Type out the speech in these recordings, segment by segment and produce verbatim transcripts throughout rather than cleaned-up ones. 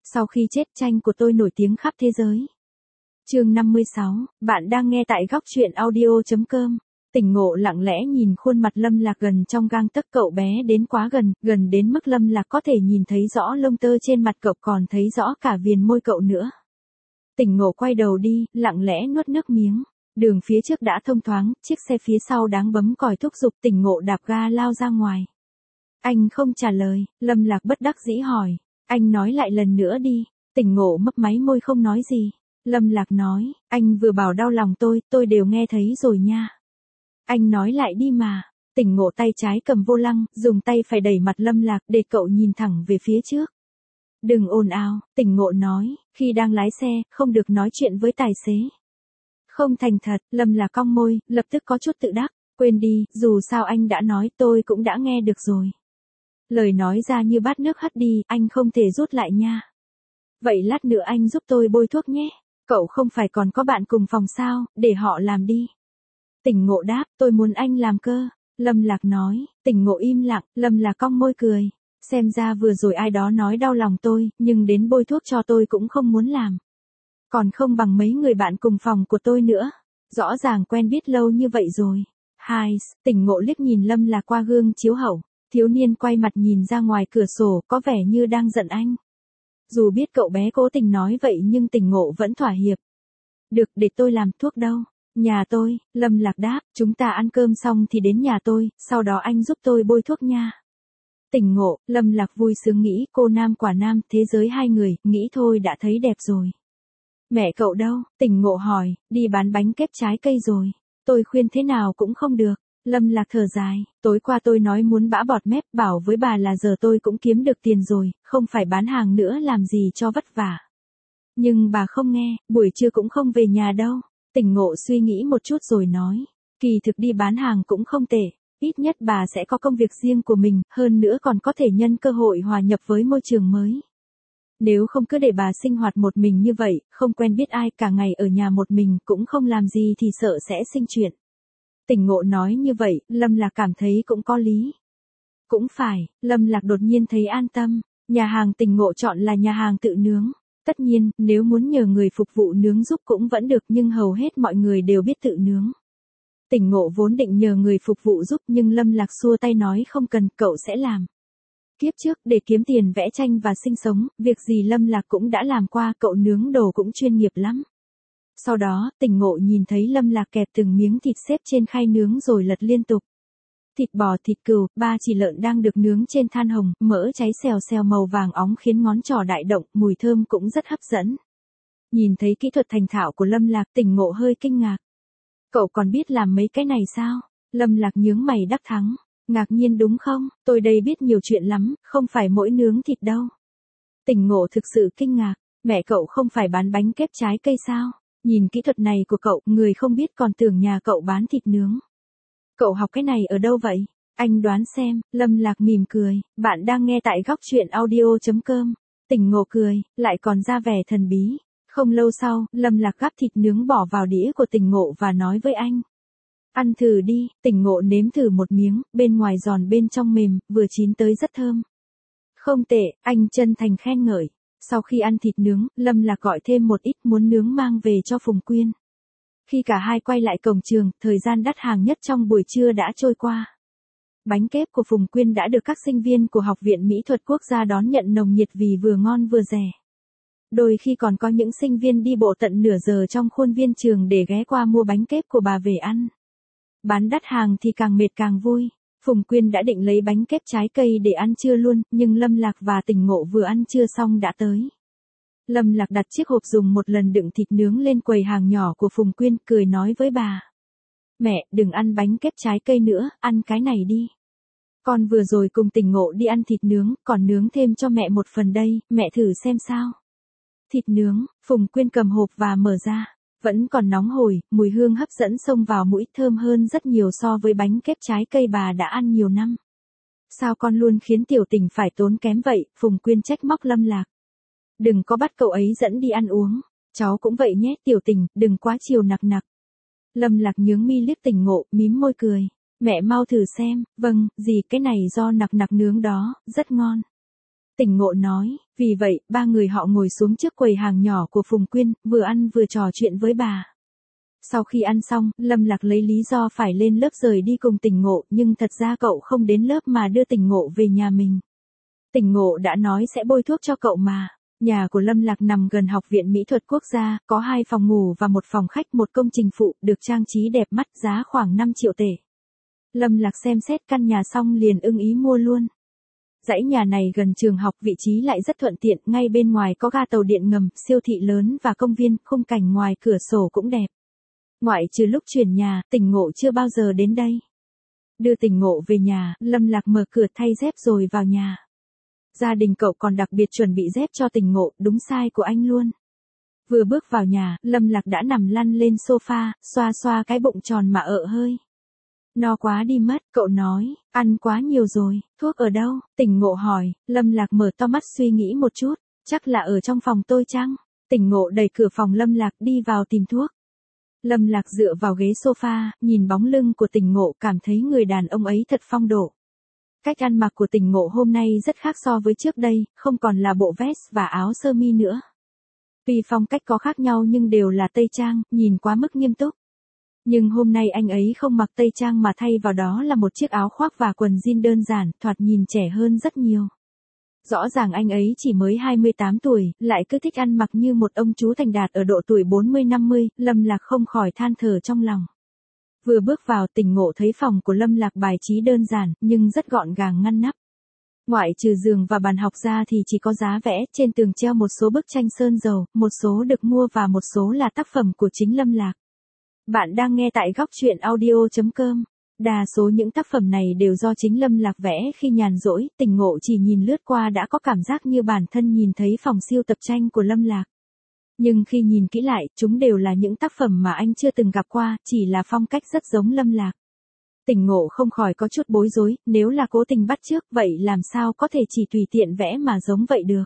Sau khi chết tranh của tôi nổi tiếng khắp thế giới. Chương năm mươi sáu, bạn đang nghe tại góc truyện audio.com. Tỉnh ngộ lặng lẽ nhìn khuôn mặt Lâm Lạc gần trong gang tấc, cậu bé đến quá gần, gần đến mức Lâm Lạc có thể nhìn thấy rõ lông tơ trên mặt cậu, còn thấy rõ cả viền môi cậu nữa. Tỉnh ngộ quay đầu đi, lặng lẽ nuốt nước miếng. Đường phía trước đã thông thoáng, chiếc xe phía sau đáng bấm còi thúc giục. Tỉnh ngộ đạp ga lao ra ngoài. Anh không trả lời, Lâm Lạc bất đắc dĩ hỏi. Anh nói lại lần nữa đi. Tỉnh ngộ mấp máy môi không nói gì. Lâm Lạc nói, anh vừa bảo đau lòng tôi, tôi đều nghe thấy rồi nha. Anh nói lại đi mà. Tỉnh ngộ tay trái cầm vô lăng, dùng tay phải đẩy mặt Lâm Lạc để cậu nhìn thẳng về phía trước. Đừng ồn ào, tỉnh ngộ nói, khi đang lái xe, không được nói chuyện với tài xế. Không thành thật, Lâm Lạc cong môi, lập tức có chút tự đắc, quên đi, dù sao anh đã nói, tôi cũng đã nghe được rồi. Lời nói ra như bát nước hất đi, anh không thể rút lại nha. Vậy lát nữa anh giúp tôi bôi thuốc nhé, cậu không phải còn có bạn cùng phòng sao, để họ làm đi. Tỉnh ngộ đáp, tôi muốn anh làm cơ. Lâm Lạc nói, tỉnh ngộ im lặng, Lâm Lạc cong môi cười. Xem ra vừa rồi ai đó nói đau lòng tôi, nhưng đến bôi thuốc cho tôi cũng không muốn làm. Còn không bằng mấy người bạn cùng phòng của tôi nữa. Rõ ràng quen biết lâu như vậy rồi. Hai, tỉnh ngộ liếc nhìn Lâm Lạc qua gương chiếu hậu. Thiếu niên quay mặt nhìn ra ngoài cửa sổ, có vẻ như đang giận anh. Dù biết cậu bé cố tình nói vậy nhưng tỉnh ngộ vẫn thỏa hiệp. Được, để tôi làm, thuốc đâu? Nhà tôi, Lâm Lạc đáp, chúng ta ăn cơm xong thì đến nhà tôi, sau đó anh giúp tôi bôi thuốc nha. Tỉnh ngộ, Lâm Lạc vui sướng nghĩ, cô nam quả nam, thế giới hai người, nghĩ thôi đã thấy đẹp rồi. Mẹ cậu đâu? Tỉnh ngộ hỏi, đi bán bánh kép trái cây rồi. Tôi khuyên thế nào cũng không được. Lâm Lạc thở dài, tối qua tôi nói muốn bã bọt mép, bảo với bà là giờ tôi cũng kiếm được tiền rồi, không phải bán hàng nữa làm gì cho vất vả. Nhưng bà không nghe, buổi trưa cũng không về nhà đâu. Tỉnh ngộ suy nghĩ một chút rồi nói, kỳ thực đi bán hàng cũng không tệ, ít nhất bà sẽ có công việc riêng của mình, hơn nữa còn có thể nhân cơ hội hòa nhập với môi trường mới. Nếu không cứ để bà sinh hoạt một mình như vậy, không quen biết ai, cả ngày ở nhà một mình cũng không làm gì thì sợ sẽ sinh chuyện. Tỉnh ngộ nói như vậy, Lâm Lạc cảm thấy cũng có lý. Cũng phải, Lâm Lạc đột nhiên thấy an tâm, nhà hàng tỉnh ngộ chọn là nhà hàng tự nướng. Tất nhiên, nếu muốn nhờ người phục vụ nướng giúp cũng vẫn được, nhưng hầu hết mọi người đều biết tự nướng. Tỉnh ngộ vốn định nhờ người phục vụ giúp nhưng Lâm Lạc xua tay nói không cần, cậu sẽ làm. Kiếp trước, để kiếm tiền vẽ tranh và sinh sống, việc gì Lâm Lạc cũng đã làm qua, cậu nướng đồ cũng chuyên nghiệp lắm. Sau đó, tỉnh ngộ nhìn thấy Lâm Lạc kẹp từng miếng thịt xếp trên khay nướng rồi lật liên tục. Thịt bò, thịt cừu, ba chỉ lợn đang được nướng trên than hồng, mỡ cháy xèo xèo màu vàng óng khiến ngón trỏ đại động, mùi thơm cũng rất hấp dẫn. Nhìn thấy kỹ thuật thành thạo của Lâm Lạc, tỉnh ngộ hơi kinh ngạc. Cậu còn biết làm mấy cái này sao? Lâm Lạc nhướng mày đắc thắng. Ngạc nhiên đúng không? Tôi đây biết nhiều chuyện lắm, không phải mỗi nướng thịt đâu. Tỉnh ngộ thực sự kinh ngạc. Mẹ cậu không phải bán bánh kép trái cây sao? Nhìn kỹ thuật này của cậu, người không biết còn tưởng nhà cậu bán thịt nướng. Cậu học cái này ở đâu vậy? Anh đoán xem. Lâm Lạc mỉm cười, bạn đang nghe tại góc truyện audio.com. Tỉnh ngộ cười, lại còn ra vẻ thần bí. Không lâu sau, Lâm Lạc gắp thịt nướng bỏ vào đĩa của tỉnh ngộ và nói với anh. Ăn thử đi. Tỉnh ngộ nếm thử một miếng, bên ngoài giòn bên trong mềm, vừa chín tới rất thơm. Không tệ, anh chân thành khen ngợi. Sau khi ăn thịt nướng, Lâm Lạc gọi thêm một ít muốn nướng mang về cho Phùng Quyên. Khi cả hai quay lại cổng trường, thời gian đắt hàng nhất trong buổi trưa đã trôi qua. Bánh kép của Phùng Quyên đã được các sinh viên của Học viện Mỹ thuật Quốc gia đón nhận nồng nhiệt vì vừa ngon vừa rẻ. Đôi khi còn có những sinh viên đi bộ tận nửa giờ trong khuôn viên trường để ghé qua mua bánh kép của bà về ăn. Bán đắt hàng thì càng mệt càng vui. Phùng Quyên đã định lấy bánh kép trái cây để ăn trưa luôn, nhưng Lâm Lạc và tỉnh ngộ vừa ăn trưa xong đã tới. Lâm Lạc đặt chiếc hộp dùng một lần đựng thịt nướng lên quầy hàng nhỏ của Phùng Quyên, cười nói với bà. Mẹ, đừng ăn bánh kép trái cây nữa, ăn cái này đi. Con vừa rồi cùng tỉnh ngộ đi ăn thịt nướng, còn nướng thêm cho mẹ một phần đây, mẹ thử xem sao. Thịt nướng, Phùng Quyên cầm hộp và mở ra. Vẫn còn nóng hổi, mùi hương hấp dẫn xông vào mũi, thơm hơn rất nhiều so với bánh kép trái cây bà đã ăn nhiều năm. Sao con luôn khiến tiểu tình phải tốn kém vậy? Phùng Quyên trách móc Lâm Lạc. Đừng có bắt cậu ấy dẫn đi ăn uống. Cháu cũng vậy nhé tiểu tình, đừng quá chiều nặc nặc. Lâm Lạc nhướng mi liếc tỉnh ngộ, mím môi cười. Mẹ mau thử xem, vâng, gì cái này do nặc nặc nướng đó, rất ngon. Tỉnh Ngộ nói, vì vậy, ba người họ ngồi xuống trước quầy hàng nhỏ của Phùng Quyên, vừa ăn vừa trò chuyện với bà. Sau khi ăn xong, Lâm Lạc lấy lý do phải lên lớp rời đi cùng Tỉnh Ngộ, nhưng thật ra cậu không đến lớp mà đưa Tỉnh Ngộ về nhà mình. Tỉnh Ngộ đã nói sẽ bôi thuốc cho cậu mà. Nhà của Lâm Lạc nằm gần Học viện Mỹ thuật Quốc gia, có hai phòng ngủ và một phòng khách, một công trình phụ, được trang trí đẹp mắt, giá khoảng năm triệu tệ. Lâm Lạc xem xét căn nhà xong liền ưng ý mua luôn. Dãy nhà này gần trường học, vị trí lại rất thuận tiện, ngay bên ngoài có ga tàu điện ngầm, siêu thị lớn và công viên, khung cảnh ngoài cửa sổ cũng đẹp. Ngoại trừ lúc chuyển nhà, Tỉnh Ngộ chưa bao giờ đến đây. Đưa Tỉnh Ngộ về nhà, Lâm Lạc mở cửa thay dép rồi vào nhà. Gia đình cậu còn đặc biệt chuẩn bị dép cho Tỉnh Ngộ, đúng size của anh luôn. Vừa bước vào nhà, Lâm Lạc đã nằm lăn lên sofa, xoa xoa cái bụng tròn mà ợ hơi. No quá đi mất, cậu nói, ăn quá nhiều rồi, thuốc ở đâu? Tỉnh Ngộ hỏi. Lâm Lạc mở to mắt suy nghĩ một chút, chắc là ở trong phòng tôi chăng? Tỉnh Ngộ đẩy cửa phòng Lâm Lạc đi vào tìm thuốc. Lâm Lạc dựa vào ghế sofa, nhìn bóng lưng của Tỉnh Ngộ, cảm thấy người đàn ông ấy thật phong độ. Cách ăn mặc của Tỉnh Ngộ hôm nay rất khác so với trước đây, không còn là bộ vest và áo sơ mi nữa. Tuy phong cách có khác nhau nhưng đều là tây trang, nhìn quá mức nghiêm túc. Nhưng hôm nay anh ấy không mặc tây trang mà thay vào đó là một chiếc áo khoác và quần jean đơn giản, thoạt nhìn trẻ hơn rất nhiều. Rõ ràng anh ấy chỉ mới hai mươi tám tuổi, lại cứ thích ăn mặc như một ông chú thành đạt ở độ tuổi bốn mươi năm mươi, Lâm Lạc không khỏi than thở trong lòng. Vừa bước vào, Tỉnh Ngộ thấy phòng của Lâm Lạc bài trí đơn giản, nhưng rất gọn gàng ngăn nắp. Ngoại trừ giường và bàn học ra thì chỉ có giá vẽ, trên tường treo một số bức tranh sơn dầu, một số được mua và một số là tác phẩm của chính Lâm Lạc. Bạn đang nghe tại góc truyện audio chấm com. Đa số những tác phẩm này đều do chính Lâm Lạc vẽ khi nhàn rỗi, Tỉnh Ngộ chỉ nhìn lướt qua đã có cảm giác như bản thân nhìn thấy phòng siêu tập tranh của Lâm Lạc. Nhưng khi nhìn kỹ lại, chúng đều là những tác phẩm mà anh chưa từng gặp qua, chỉ là phong cách rất giống Lâm Lạc. Tỉnh Ngộ không khỏi có chút bối rối, nếu là cố tình bắt chước, vậy làm sao có thể chỉ tùy tiện vẽ mà giống vậy được.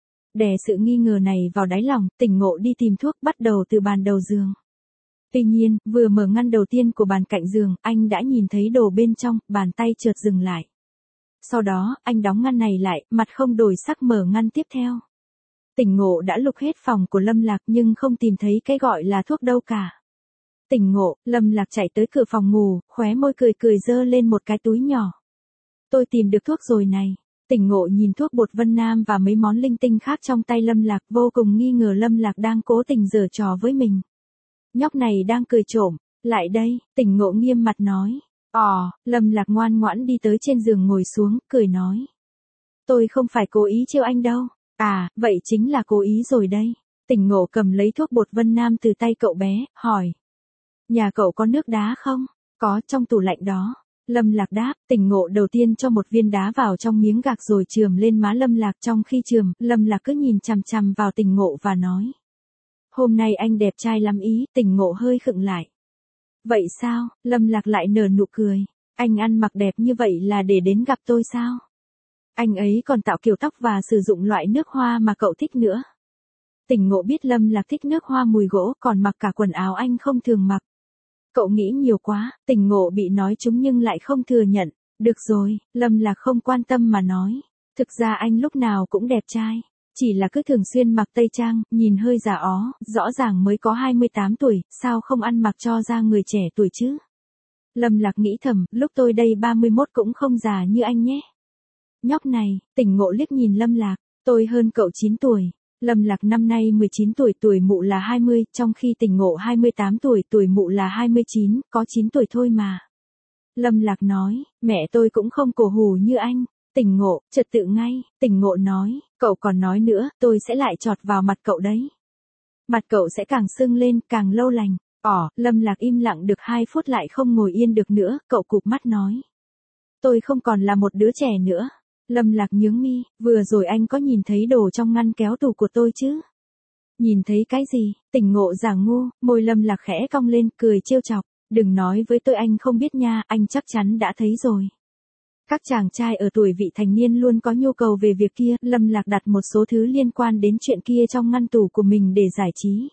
Đè sự nghi ngờ này vào đáy lòng, Tỉnh Ngộ đi tìm thuốc, bắt đầu từ bàn đầu giường. Tuy nhiên, vừa mở ngăn đầu tiên của bàn cạnh giường, anh đã nhìn thấy đồ bên trong, bàn tay chợt dừng lại. Sau đó, anh đóng ngăn này lại, mặt không đổi sắc mở ngăn tiếp theo. Tỉnh Ngộ đã lục hết phòng của Lâm Lạc nhưng không tìm thấy cái gọi là thuốc đâu cả. Tỉnh Ngộ, Lâm Lạc chạy tới cửa phòng ngủ, khóe môi cười cười giơ lên một cái túi nhỏ. Tôi tìm được thuốc rồi này. Tỉnh Ngộ nhìn thuốc bột Vân Nam và mấy món linh tinh khác trong tay Lâm Lạc, vô cùng nghi ngờ Lâm Lạc đang cố tình giở trò với mình. Nhóc này đang cười trộm, lại đây, Tỉnh Ngộ nghiêm mặt nói. Ồ, Lâm Lạc ngoan ngoãn đi tới trên giường ngồi xuống, cười nói. Tôi không phải cố ý trêu anh đâu. À, vậy chính là cố ý rồi đây. Tỉnh Ngộ cầm lấy thuốc bột Vân Nam từ tay cậu bé, hỏi. Nhà cậu có nước đá không? Có, trong tủ lạnh đó. Lâm Lạc đáp. Tỉnh Ngộ đầu tiên cho một viên đá vào trong miếng gạc rồi chườm lên má Lâm Lạc. Trong khi chườm, Lâm Lạc cứ nhìn chằm chằm vào Tỉnh Ngộ và nói. Hôm nay anh đẹp trai lắm ý. Tỉnh Ngộ hơi khựng lại. Vậy sao? Lâm Lạc lại nở nụ cười. Anh ăn mặc đẹp như vậy là để đến gặp tôi sao? Anh ấy còn tạo kiểu tóc và sử dụng loại nước hoa mà cậu thích nữa. Tỉnh Ngộ biết Lâm Lạc thích nước hoa mùi gỗ, còn mặc cả quần áo anh không thường mặc. Cậu nghĩ nhiều quá. Tỉnh Ngộ bị nói trúng nhưng lại không thừa nhận. Được rồi, Lâm Lạc không quan tâm mà nói. Thực ra anh lúc nào cũng đẹp trai. Chỉ là cứ thường xuyên mặc tây trang, nhìn hơi già ó, rõ ràng mới có hai mươi tám tuổi, sao không ăn mặc cho ra người trẻ tuổi chứ? Lâm Lạc nghĩ thầm, lúc tôi đây ba mươi mốt cũng không già như anh nhé. Nhóc này, Tỉnh Ngộ liếc nhìn Lâm Lạc, tôi hơn cậu chín tuổi. Lâm Lạc năm nay mười chín tuổi, tuổi mụ là hai mươi, trong khi Tỉnh Ngộ hai mươi tám tuổi, tuổi mụ là hai mươi chín, có chín tuổi thôi mà. Lâm Lạc nói, mẹ tôi cũng không cổ hủ như anh. Tỉnh Ngộ, trật tự ngay. Tỉnh Ngộ nói, cậu còn nói nữa, tôi sẽ lại chọt vào mặt cậu đấy. Mặt cậu sẽ càng sưng lên, càng lâu lành. Ỏ, Lâm Lạc im lặng được hai phút lại không ngồi yên được nữa, cậu cụp mắt nói. Tôi không còn là một đứa trẻ nữa. Lâm Lạc nhướng mi, vừa rồi anh có nhìn thấy đồ trong ngăn kéo tủ của tôi chứ? Nhìn thấy cái gì? Tỉnh Ngộ giả ngu, môi Lâm Lạc khẽ cong lên, cười trêu chọc. Đừng nói với tôi anh không biết nha, anh chắc chắn đã thấy rồi. Các chàng trai ở tuổi vị thành niên luôn có nhu cầu về việc kia, Lâm Lạc đặt một số thứ liên quan đến chuyện kia trong ngăn tủ của mình để giải trí.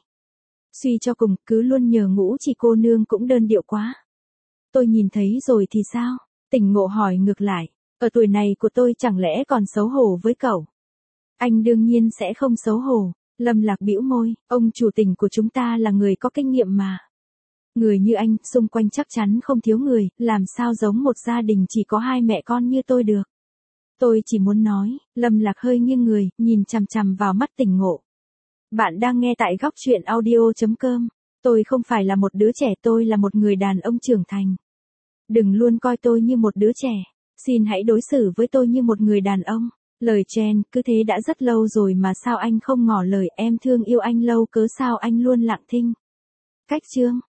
Suy cho cùng, cứ luôn nhờ Ngũ Chỉ cô nương cũng đơn điệu quá. Tôi nhìn thấy rồi thì sao? Tỉnh Ngộ hỏi ngược lại, ở tuổi này của tôi chẳng lẽ còn xấu hổ với cậu? Anh đương nhiên sẽ không xấu hổ. Lâm Lạc bĩu môi, ông chủ tình của chúng ta là người có kinh nghiệm mà. Người như anh, xung quanh chắc chắn không thiếu người, làm sao giống một gia đình chỉ có hai mẹ con như tôi được. Tôi chỉ muốn nói, Lâm Lạc hơi nghiêng người, nhìn chằm chằm vào mắt Tỉnh Ngộ. Bạn đang nghe tại góc chuyện audio.com. Tôi không phải là một đứa trẻ, tôi là một người đàn ông trưởng thành. Đừng luôn coi tôi như một đứa trẻ. Xin hãy đối xử với tôi như một người đàn ông. Lời Jen, cứ thế đã rất lâu rồi mà sao anh không ngỏ lời, em thương yêu anh lâu cớ sao anh luôn lặng thinh. Cách chương.